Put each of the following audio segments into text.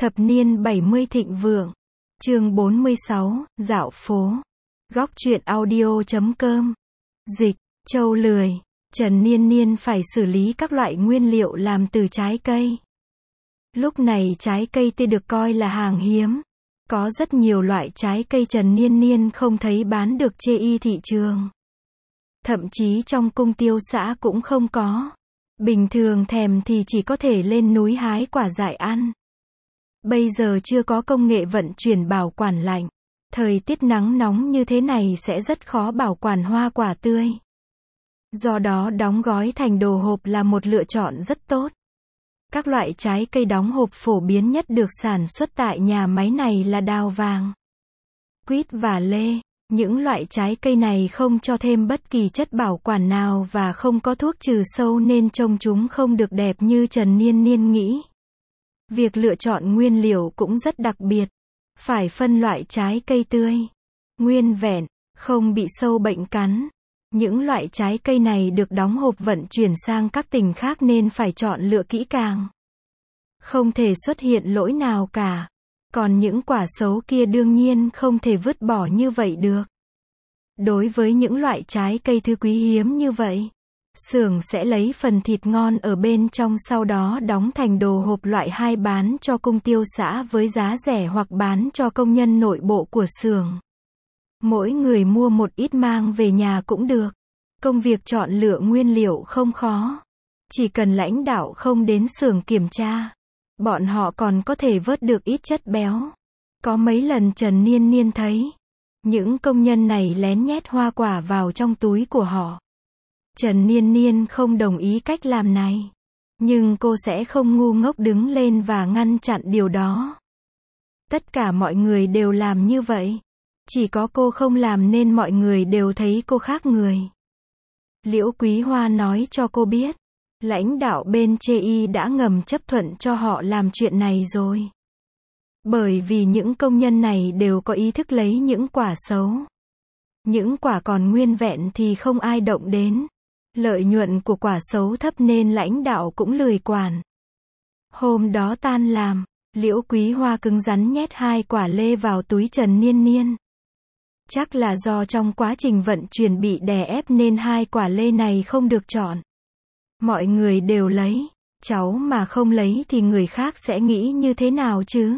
Thập niên 70 thịnh vượng. Chương 46, dạo phố. Góc truyện audio.com. Dịch, Châu lười. Trần Niên Niên phải xử lý các loại nguyên liệu làm từ trái cây. Lúc này trái cây tươi được coi là hàng hiếm. Có rất nhiều loại trái cây Trần Niên Niên không thấy bán được trên thị trường. Thậm chí trong cung tiêu xã cũng không có. Bình thường thèm thì chỉ có thể lên núi hái quả dại ăn. Bây giờ chưa có công nghệ vận chuyển bảo quản lạnh. Thời tiết nắng nóng như thế này sẽ rất khó bảo quản hoa quả tươi. Do đó đóng gói thành đồ hộp là một lựa chọn rất tốt. Các loại trái cây đóng hộp phổ biến nhất được sản xuất tại nhà máy này là đào vàng, quýt và lê. Những loại trái cây này không cho thêm bất kỳ chất bảo quản nào và không có thuốc trừ sâu nên trông chúng không được đẹp như Trần Niên Niên nghĩ. Việc lựa chọn nguyên liệu cũng rất đặc biệt. Phải phân loại trái cây tươi, nguyên vẹn, không bị sâu bệnh cắn. Những loại trái cây này được đóng hộp vận chuyển sang các tỉnh khác nên phải chọn lựa kỹ càng. Không thể xuất hiện lỗi nào cả. Còn những quả xấu kia đương nhiên không thể vứt bỏ như vậy được. Đối với những loại trái cây thứ quý hiếm như vậy, xưởng sẽ lấy phần thịt ngon ở bên trong sau đó đóng thành đồ hộp loại 2 bán cho cung tiêu xã với giá rẻ hoặc bán cho công nhân nội bộ của xưởng. Mỗi người mua một ít mang về nhà cũng được. Công việc chọn lựa nguyên liệu không khó. Chỉ cần lãnh đạo không đến xưởng kiểm tra, bọn họ còn có thể vớt được ít chất béo. Có mấy lần Trần Niên Niên thấy những công nhân này lén nhét hoa quả vào trong túi của họ. Trần Niên Niên không đồng ý cách làm này. Nhưng cô sẽ không ngu ngốc đứng lên và ngăn chặn điều đó. Tất cả mọi người đều làm như vậy. Chỉ có cô không làm nên mọi người đều thấy cô khác người. Liễu Quý Hoa nói cho cô biết, lãnh đạo bên TI đã ngầm chấp thuận cho họ làm chuyện này rồi. Bởi vì những công nhân này đều có ý thức lấy những quả xấu. Những quả còn nguyên vẹn thì không ai động đến. Lợi nhuận của quả xấu thấp nên lãnh đạo cũng lười quản. Hôm đó tan làm, Liễu Quý Hoa cứng rắn nhét 2 quả lê vào túi Trần Niên Niên. Chắc là do trong quá trình vận chuyển bị đè ép nên 2 quả lê này không được chọn. Mọi người đều lấy, cháu mà không lấy thì người khác sẽ nghĩ như thế nào chứ?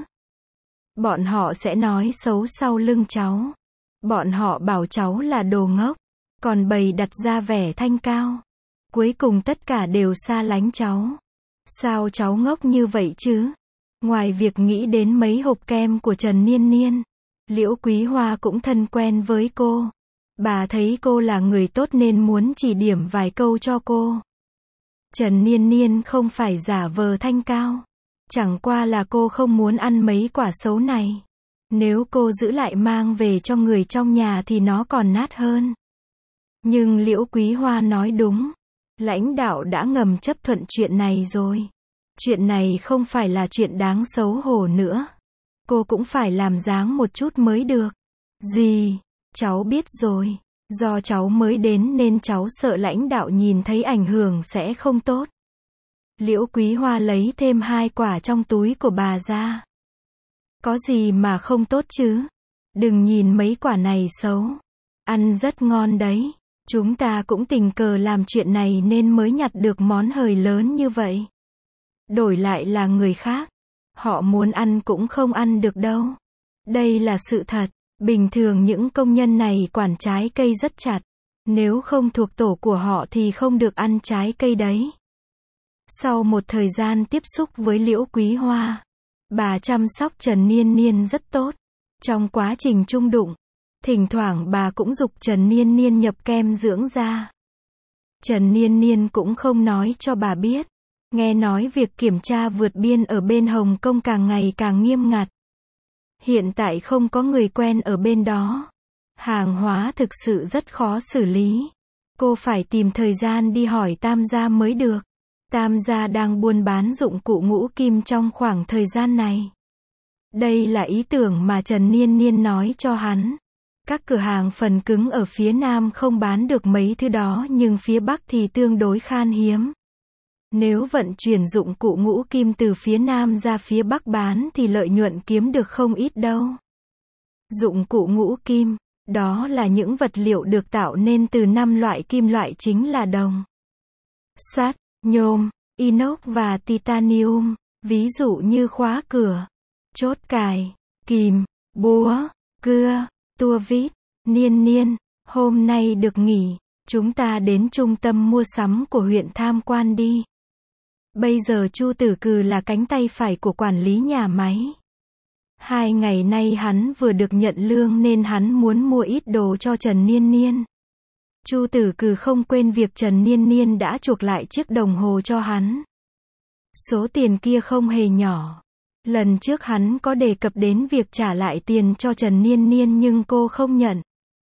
Bọn họ sẽ nói xấu sau lưng cháu. Bọn họ bảo cháu là đồ ngốc, còn bày đặt ra vẻ thanh cao. Cuối cùng tất cả đều xa lánh cháu. Sao cháu ngốc như vậy chứ? Ngoài việc nghĩ đến mấy hộp kem của Trần Niên Niên, Liễu Quý Hoa cũng thân quen với cô. Bà thấy cô là người tốt nên muốn chỉ điểm vài câu cho cô. Trần Niên Niên không phải giả vờ thanh cao. Chẳng qua là cô không muốn ăn mấy quả xấu này. Nếu cô giữ lại mang về cho người trong nhà thì nó còn nát hơn. Nhưng Liễu Quý Hoa nói đúng. Lãnh đạo đã ngầm chấp thuận chuyện này rồi. Chuyện này không phải là chuyện đáng xấu hổ nữa. Cô cũng phải làm dáng một chút mới được. Gì? Cháu biết rồi. Do cháu mới đến nên cháu sợ lãnh đạo nhìn thấy ảnh hưởng sẽ không tốt. Liễu Quý Hoa lấy thêm 2 quả trong túi của bà ra. Có gì mà không tốt chứ? Đừng nhìn mấy quả này xấu. Ăn rất ngon đấy. Chúng ta cũng tình cờ làm chuyện này nên mới nhặt được món hời lớn như vậy. Đổi lại là người khác, họ muốn ăn cũng không ăn được đâu. Đây là sự thật. Bình thường những công nhân này quản trái cây rất chặt. Nếu không thuộc tổ của họ thì không được ăn trái cây đấy. Sau một thời gian tiếp xúc với Liễu Quý Hoa, bà chăm sóc Trần Niên Niên rất tốt. Trong quá trình chung đụng, thỉnh thoảng bà cũng giục Trần Niên Niên nhập kem dưỡng da. Trần Niên Niên cũng không nói cho bà biết. Nghe nói việc kiểm tra vượt biên ở bên Hồng Kông càng ngày càng nghiêm ngặt. Hiện tại không có người quen ở bên đó. Hàng hóa thực sự rất khó xử lý. Cô phải tìm thời gian đi hỏi Tam gia mới được. Tam gia đang buôn bán dụng cụ ngũ kim trong khoảng thời gian này. Đây là ý tưởng mà Trần Niên Niên nói cho hắn. Các cửa hàng phần cứng ở phía Nam không bán được mấy thứ đó nhưng phía Bắc thì tương đối khan hiếm. Nếu vận chuyển dụng cụ ngũ kim từ phía Nam ra phía Bắc bán thì lợi nhuận kiếm được không ít đâu. Dụng cụ ngũ kim, đó là những vật liệu được tạo nên từ 5 loại kim loại chính là đồng, sắt, nhôm, inox và titanium, ví dụ như khóa cửa, chốt cài, kìm, búa, cưa, tua vít. Niên, hôm nay được nghỉ, chúng ta đến trung tâm mua sắm của huyện tham quan đi. Bây giờ Chu Tử Cừ là cánh tay phải của quản lý nhà máy. 2 ngày nay hắn vừa được nhận lương nên hắn muốn mua ít đồ cho Trần Niên. Chu Tử Cừ không quên việc Trần Niên đã chuộc lại chiếc đồng hồ cho hắn. Số tiền kia không hề nhỏ. Lần trước hắn có đề cập đến việc trả lại tiền cho Trần Niên nhưng cô không nhận.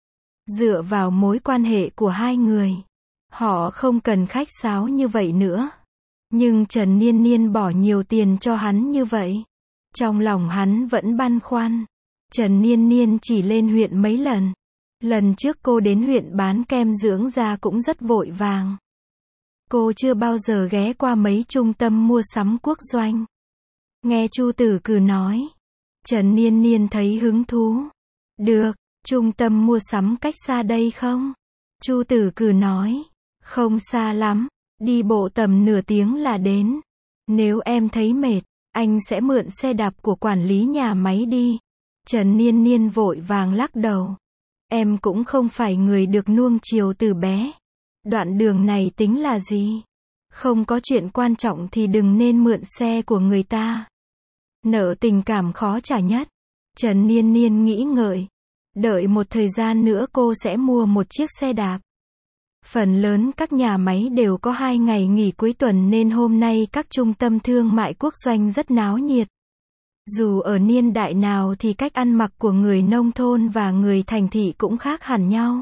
Dựa vào mối quan hệ của hai người, họ không cần khách sáo như vậy nữa. Nhưng Trần Niên bỏ nhiều tiền cho hắn như vậy. Trong lòng hắn vẫn băn khoăn. Trần Niên chỉ lên huyện mấy lần. Lần trước cô đến huyện bán kem dưỡng da cũng rất vội vàng. Cô chưa bao giờ ghé qua mấy trung tâm mua sắm quốc doanh. Nghe Chu Tử Cừ nói, Trần Niên thấy hứng thú. Được, trung tâm mua sắm cách xa đây không? Chu Tử Cừ nói, không xa lắm, đi bộ tầm nửa tiếng là đến. Nếu em thấy mệt, anh sẽ mượn xe đạp của quản lý nhà máy đi. Trần Niên vội vàng lắc đầu. Em cũng không phải người được nuông chiều từ bé. Đoạn đường này tính là gì? Không có chuyện quan trọng thì đừng nên mượn xe của người ta. Nợ tình cảm khó trả nhất. Trần Niên nghĩ ngợi. Đợi một thời gian nữa cô sẽ mua một chiếc xe đạp. Phần lớn các nhà máy đều có 2 ngày nghỉ cuối tuần nên hôm nay các trung tâm thương mại quốc doanh rất náo nhiệt. Dù ở niên đại nào thì cách ăn mặc của người nông thôn và người thành thị cũng khác hẳn nhau.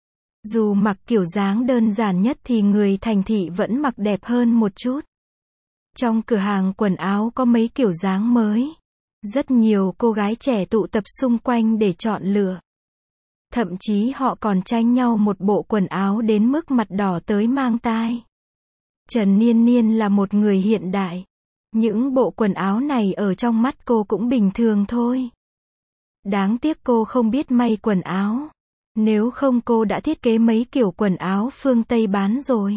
Dù mặc kiểu dáng đơn giản nhất thì người thành thị vẫn mặc đẹp hơn một chút. Trong cửa hàng quần áo có mấy kiểu dáng mới. Rất nhiều cô gái trẻ tụ tập xung quanh để chọn lựa. Thậm chí họ còn tranh nhau một bộ quần áo đến mức mặt đỏ tới mang tai. Trần Niên là một người hiện đại. Những bộ quần áo này ở trong mắt cô cũng bình thường thôi. Đáng tiếc cô không biết may quần áo. Nếu không cô đã thiết kế mấy kiểu quần áo phương Tây bán rồi.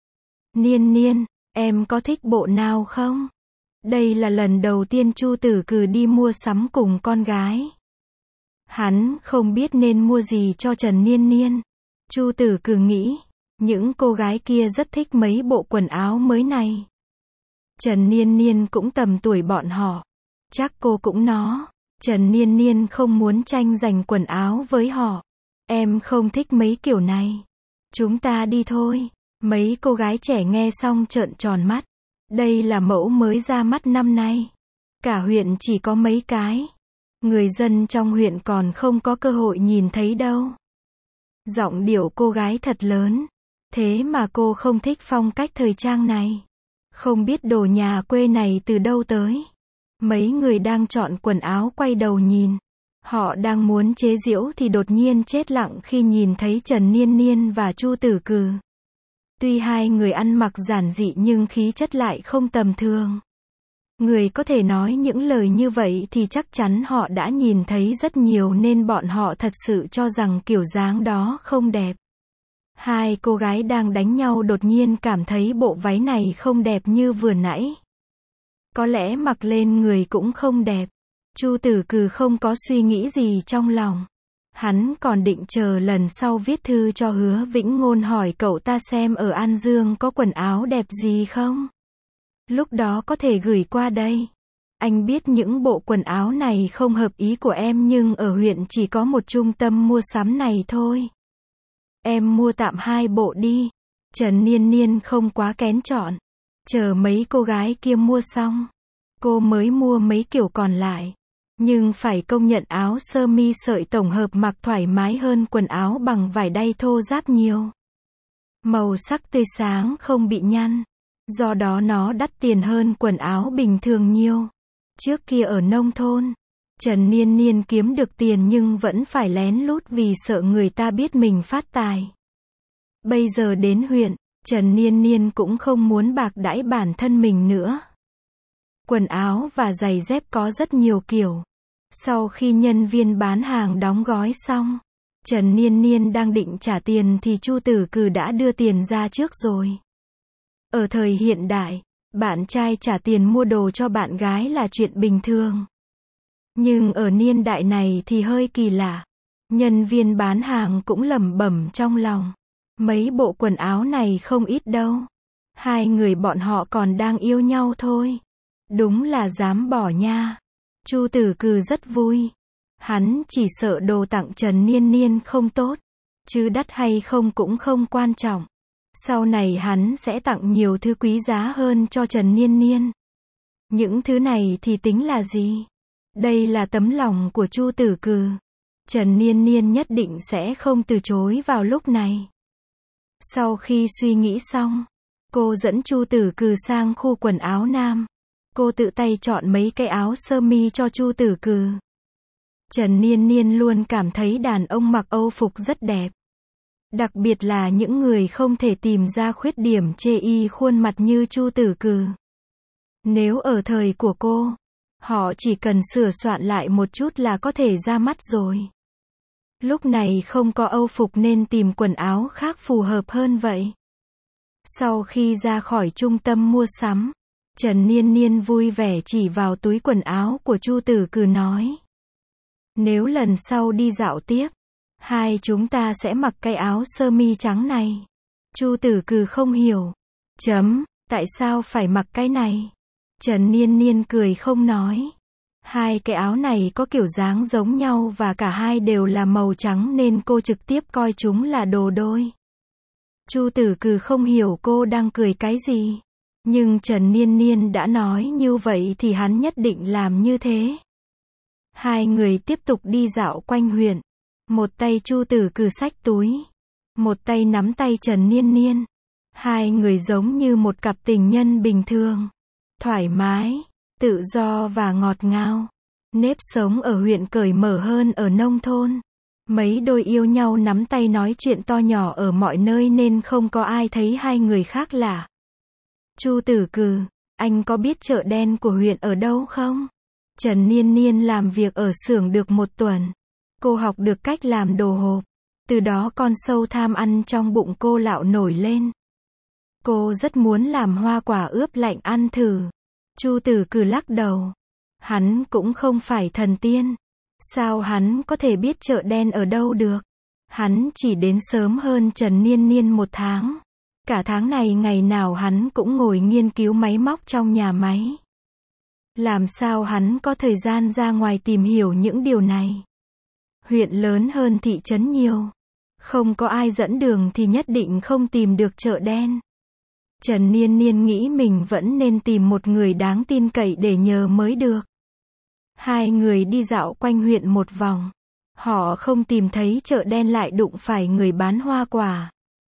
Niên, em có thích bộ nào không? Đây là lần đầu tiên Chu Tử Cừ đi mua sắm cùng con gái. Hắn không biết nên mua gì cho Trần Niên. Chu Tử Cừ nghĩ, những cô gái kia rất thích mấy bộ quần áo mới này. Trần Niên cũng tầm tuổi bọn họ. Chắc cô cũng nó. Trần Niên không muốn tranh giành quần áo với họ. Em không thích mấy kiểu này. Chúng ta đi thôi. Mấy cô gái trẻ nghe xong trợn tròn mắt. Đây là mẫu mới ra mắt năm nay. Cả huyện chỉ có mấy cái. Người dân trong huyện còn không có cơ hội nhìn thấy đâu. Giọng điệu cô gái thật lớn. Thế mà cô không thích phong cách thời trang này. Không biết đồ nhà quê này từ đâu tới. Mấy người đang chọn quần áo quay đầu nhìn. Họ đang muốn chế giễu thì đột nhiên chết lặng khi nhìn thấy Trần Niên và Chu Tử Cừ. Tuy hai người ăn mặc giản dị nhưng khí chất lại không tầm thường. Người có thể nói những lời như vậy thì chắc chắn họ đã nhìn thấy rất nhiều nên bọn họ thật sự cho rằng kiểu dáng đó không đẹp. Hai cô gái đang đánh nhau đột nhiên cảm thấy bộ váy này không đẹp như vừa nãy. Có lẽ mặc lên người cũng không đẹp. Chu Tử Cừ không có suy nghĩ gì trong lòng. Hắn còn định chờ lần sau viết thư cho Hứa Vĩnh Ngôn hỏi cậu ta xem ở An Dương có quần áo đẹp gì không. Lúc đó có thể gửi qua đây. Anh biết những bộ quần áo này không hợp ý của em nhưng ở huyện chỉ có một trung tâm mua sắm này thôi. Em mua tạm 2 bộ đi. Trần Niên không quá kén chọn. Chờ mấy cô gái kia mua xong, cô mới mua mấy kiểu còn lại. Nhưng phải công nhận áo sơ mi sợi tổng hợp mặc thoải mái hơn quần áo bằng vải đay thô ráp nhiều. Màu sắc tươi sáng không bị nhăn. Do đó nó đắt tiền hơn quần áo bình thường nhiều. Trước kia ở nông thôn, Trần Niên kiếm được tiền nhưng vẫn phải lén lút vì sợ người ta biết mình phát tài. Bây giờ đến huyện, Trần Niên Niên cũng không muốn bạc đãi bản thân mình nữa. Quần áo và giày dép có rất nhiều kiểu. Sau khi nhân viên bán hàng đóng gói xong, Trần Niên Niên đang định trả tiền thì Chu Tử Cừ đã đưa tiền ra trước rồi. Ở thời hiện đại, bạn trai trả tiền mua đồ cho bạn gái là chuyện bình thường. Nhưng ở niên đại này thì hơi kỳ lạ. Nhân viên bán hàng cũng lẩm bẩm trong lòng. Mấy bộ quần áo này không ít đâu. Hai người bọn họ còn đang yêu nhau thôi. Đúng là dám bỏ nha. Chu Tử Cừ rất vui. Hắn chỉ sợ đồ tặng Trần Niên Niên không tốt. Chứ đắt hay không cũng không quan trọng. Sau này hắn sẽ tặng nhiều thứ quý giá hơn cho Trần Niên Niên. Những thứ này thì tính là gì? Đây là tấm lòng của Chu Tử Cừ. Trần Niên Niên nhất định sẽ không từ chối vào lúc này. Sau khi suy nghĩ xong, cô dẫn Chu Tử Cừ sang khu quần áo nam. Cô tự tay chọn mấy cái áo sơ mi cho Chu Tử Cừ. Trần Niên Niên luôn cảm thấy đàn ông mặc Âu phục rất đẹp. Đặc biệt là những người không thể tìm ra khuyết điểm chê y khuôn mặt như Chu Tử Cừ. Nếu ở thời của cô, họ chỉ cần sửa soạn lại một chút là có thể ra mắt rồi. Lúc này không có Âu phục nên tìm quần áo khác phù hợp hơn vậy. Sau khi ra khỏi trung tâm mua sắm, Trần Niên Niên vui vẻ chỉ vào túi quần áo của Chu Tử Cừ nói. Nếu lần sau đi dạo tiếp, hai chúng ta sẽ mặc cái áo sơ mi trắng này. Chu Tử Cừ không hiểu. Tại sao phải mặc cái này? Trần Niên Niên cười không nói. Hai cái áo này có kiểu dáng giống nhau và cả hai đều là màu trắng nên cô trực tiếp coi chúng là đồ đôi. Chu Tử Cừ không hiểu cô đang cười cái gì. Nhưng Trần Niên Niên đã nói như vậy thì hắn nhất định làm như thế. Hai người tiếp tục đi dạo quanh huyện. Một tay Chu Tử Cừ xách túi. Một tay nắm tay Trần Niên Niên. Hai người giống như một cặp tình nhân bình thường. Thoải mái, tự do và ngọt ngào. Nếp sống ở huyện cởi mở hơn ở nông thôn. Mấy đôi yêu nhau nắm tay nói chuyện to nhỏ ở mọi nơi nên không có ai thấy hai người khác lạ. Chu Tử Cừ, anh có biết chợ đen của huyện ở đâu không? Trần Niên Niên làm việc ở xưởng được 1 tuần. Cô học được cách làm đồ hộp. Từ đó con sâu tham ăn trong bụng cô lạo nổi lên. Cô rất muốn làm hoa quả ướp lạnh ăn thử. Chu Tử Cừ lắc đầu. Hắn cũng không phải thần tiên. Sao hắn có thể biết chợ đen ở đâu được? Hắn chỉ đến sớm hơn Trần Niên Niên 1 tháng. Cả tháng này ngày nào hắn cũng ngồi nghiên cứu máy móc trong nhà máy. Làm sao hắn có thời gian ra ngoài tìm hiểu những điều này? Huyện lớn hơn thị trấn nhiều. Không có ai dẫn đường thì nhất định không tìm được chợ đen. Trần Niên Niên nghĩ mình vẫn nên tìm một người đáng tin cậy để nhờ mới được. Hai người đi dạo quanh huyện một vòng. Họ không tìm thấy chợ đen lại đụng phải người bán hoa quả.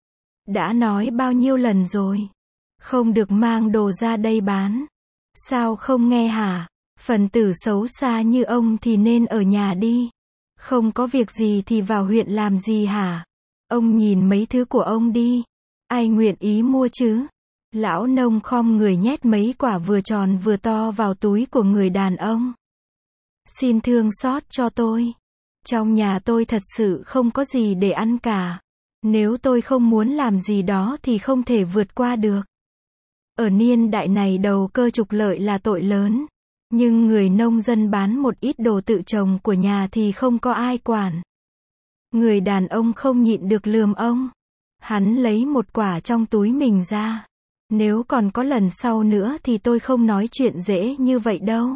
Đã nói bao nhiêu lần rồi. Không được mang đồ ra đây bán. Sao không nghe hả? Phần tử xấu xa như ông thì nên ở nhà đi. Không có việc gì thì vào huyện làm gì hả? Ông nhìn mấy thứ của ông đi. Ai nguyện ý mua chứ? Lão nông khom người nhét mấy quả vừa tròn vừa to vào túi của người đàn ông. Xin thương xót cho tôi. Trong nhà tôi thật sự không có gì để ăn cả. Nếu tôi không muốn làm gì đó thì không thể vượt qua được. Ở niên đại này đầu cơ trục lợi là tội lớn. Nhưng người nông dân bán một ít đồ tự trồng của nhà thì không có ai quản. Người đàn ông không nhịn được lườm ông. Hắn lấy một quả trong túi mình ra. Nếu còn có lần sau nữa thì tôi không nói chuyện dễ như vậy đâu.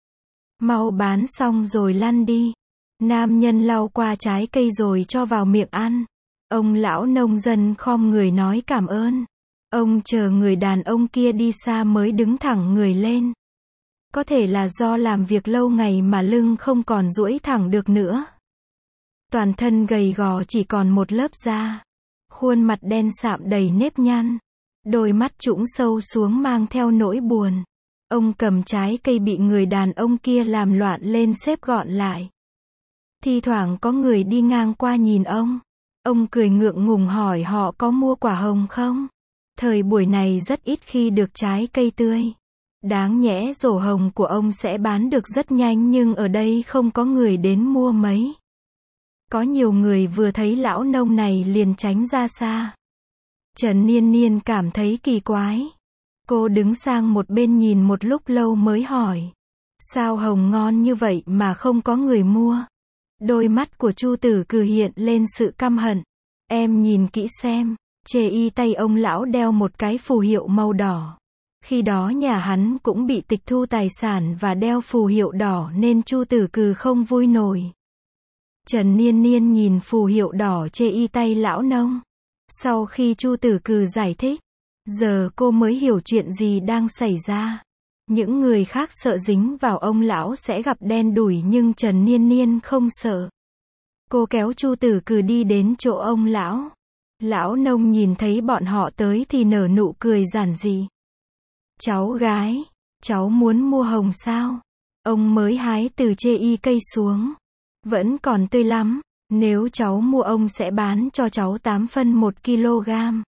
Mau bán xong rồi lăn đi. Nam nhân lau qua trái cây rồi cho vào miệng ăn. Ông lão nông dân khom người nói cảm ơn. Ông chờ người đàn ông kia đi xa mới đứng thẳng người lên. Có thể là do làm việc lâu ngày mà lưng không còn duỗi thẳng được nữa. Toàn thân gầy gò chỉ còn một lớp da. Khuôn mặt đen sạm đầy nếp nhăn. Đôi mắt trũng sâu xuống mang theo nỗi buồn. Ông cầm trái cây bị người đàn ông kia làm loạn lên xếp gọn lại. Thi thoảng có người đi ngang qua nhìn ông. Ông cười ngượng ngùng hỏi họ có mua quả hồng không? Thời buổi này rất ít khi được trái cây tươi. Đáng nhẽ rổ hồng của ông sẽ bán được rất nhanh nhưng ở đây không có người đến mua mấy. Có nhiều người vừa thấy lão nông này liền tránh ra xa. Trần Niên Niên cảm thấy kỳ quái. Cô đứng sang một bên nhìn một lúc lâu mới hỏi. Sao hồng ngon như vậy mà không có người mua? Đôi mắt của Chu Tử Cừ hiện lên sự căm hận. Em nhìn kỹ xem, chê y tay ông lão đeo một cái phù hiệu màu đỏ. Khi đó nhà hắn cũng bị tịch thu tài sản và đeo phù hiệu đỏ nên Chu Tử Cừ không vui nổi. Trần Niên Niên nhìn phù hiệu đỏ chê y tay lão nông. Sau khi Chu Tử Cừ giải thích, giờ cô mới hiểu chuyện gì đang xảy ra. Những người khác sợ dính vào ông lão sẽ gặp đen đủi nhưng Trần Niên Niên không sợ. Cô kéo Chu Tử Cừ đi đến chỗ ông lão. Lão nông nhìn thấy bọn họ tới thì nở nụ cười giản dị. Cháu gái, cháu muốn mua hồng sao? Ông mới hái từ chê y cây xuống. Vẫn còn tươi lắm, nếu cháu mua ông sẽ bán cho cháu 8 phân 1 kg.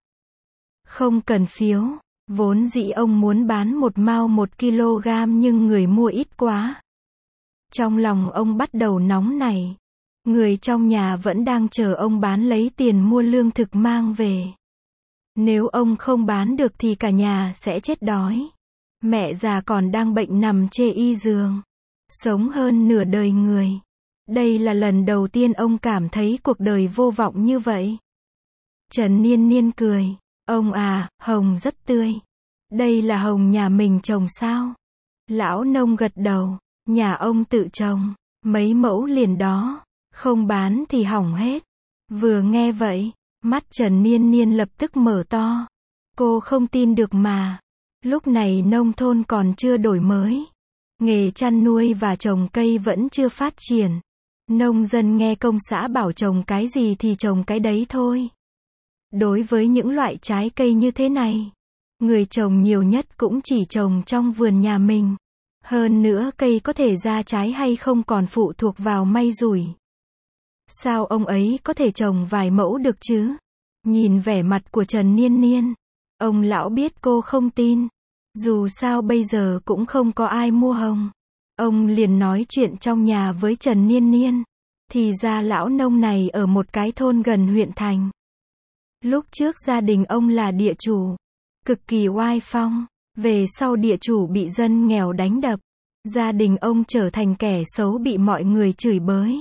Không cần phiếu, vốn dĩ ông muốn bán 1 mao 1 kg nhưng người mua ít quá. Trong lòng ông bắt đầu nóng nảy. Người trong nhà vẫn đang chờ ông bán lấy tiền mua lương thực mang về. Nếu ông không bán được thì cả nhà sẽ chết đói. Mẹ già còn đang bệnh nằm chê y giường. Sống hơn nửa đời người. Đây là lần đầu tiên ông cảm thấy cuộc đời vô vọng như vậy. Trần Niên Niên cười. Ông à, hồng rất tươi. Đây là hồng nhà mình trồng sao? Lão nông gật đầu. Nhà ông tự trồng. Mấy mẫu liền đó. Không bán thì hỏng hết. Vừa nghe vậy, mắt Trần Niên Niên lập tức mở to. Cô không tin được mà. Lúc này nông thôn còn chưa đổi mới. Nghề chăn nuôi và trồng cây vẫn chưa phát triển. Nông dân nghe công xã bảo trồng cái gì thì trồng cái đấy thôi. Đối với những loại trái cây như thế này, người trồng nhiều nhất cũng chỉ trồng trong vườn nhà mình. Hơn nữa cây có thể ra trái hay không còn phụ thuộc vào may rủi. Sao ông ấy có thể trồng vài mẫu được chứ? Nhìn vẻ mặt của Trần Niên Niên, ông lão biết cô không tin. Dù sao bây giờ cũng không có ai mua hồng. Ông liền nói chuyện trong nhà với Trần Niên Niên. Thì ra lão nông này ở một cái thôn gần huyện thành. Lúc trước gia đình ông là địa chủ, cực kỳ oai phong. Về sau địa chủ bị dân nghèo đánh đập. Gia đình ông trở thành kẻ xấu bị mọi người chửi bới.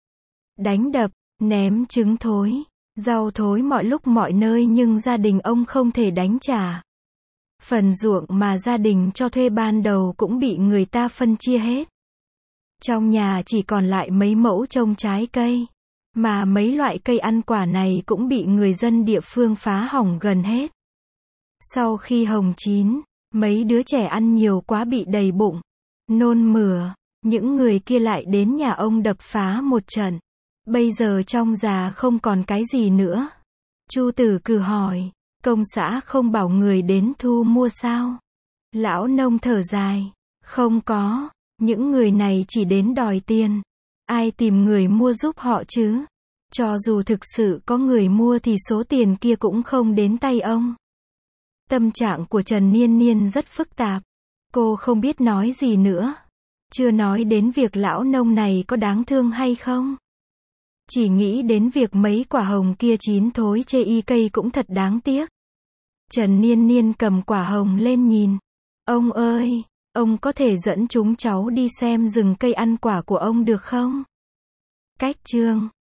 Đánh đập, ném trứng thối, rau thối mọi lúc mọi nơi nhưng gia đình ông không thể đánh trả. Phần ruộng mà gia đình cho thuê ban đầu cũng bị người ta phân chia hết. Trong nhà chỉ còn lại mấy mẫu trồng trái cây. Mà mấy loại cây ăn quả này cũng bị người dân địa phương phá hỏng gần hết. Sau khi hồng chín, mấy đứa trẻ ăn nhiều quá bị đầy bụng, nôn mửa. Những người kia lại đến nhà ông đập phá một trận. Bây giờ trong già không còn cái gì nữa. Chu Tử Cừ hỏi, công xã không bảo người đến thu mua sao? Lão nông thở dài, không có, những người này chỉ đến đòi tiền. Ai tìm người mua giúp họ chứ? Cho dù thực sự có người mua thì số tiền kia cũng không đến tay ông. Tâm trạng của Trần Niên Niên rất phức tạp. Cô không biết nói gì nữa. Chưa nói đến việc lão nông này có đáng thương hay không. Chỉ nghĩ đến việc mấy quả hồng kia chín thối chê y cây cũng thật đáng tiếc. Trần Niên Niên cầm quả hồng lên nhìn. Ông ơi, ông có thể dẫn chúng cháu đi xem rừng cây ăn quả của ông được không? Cách chương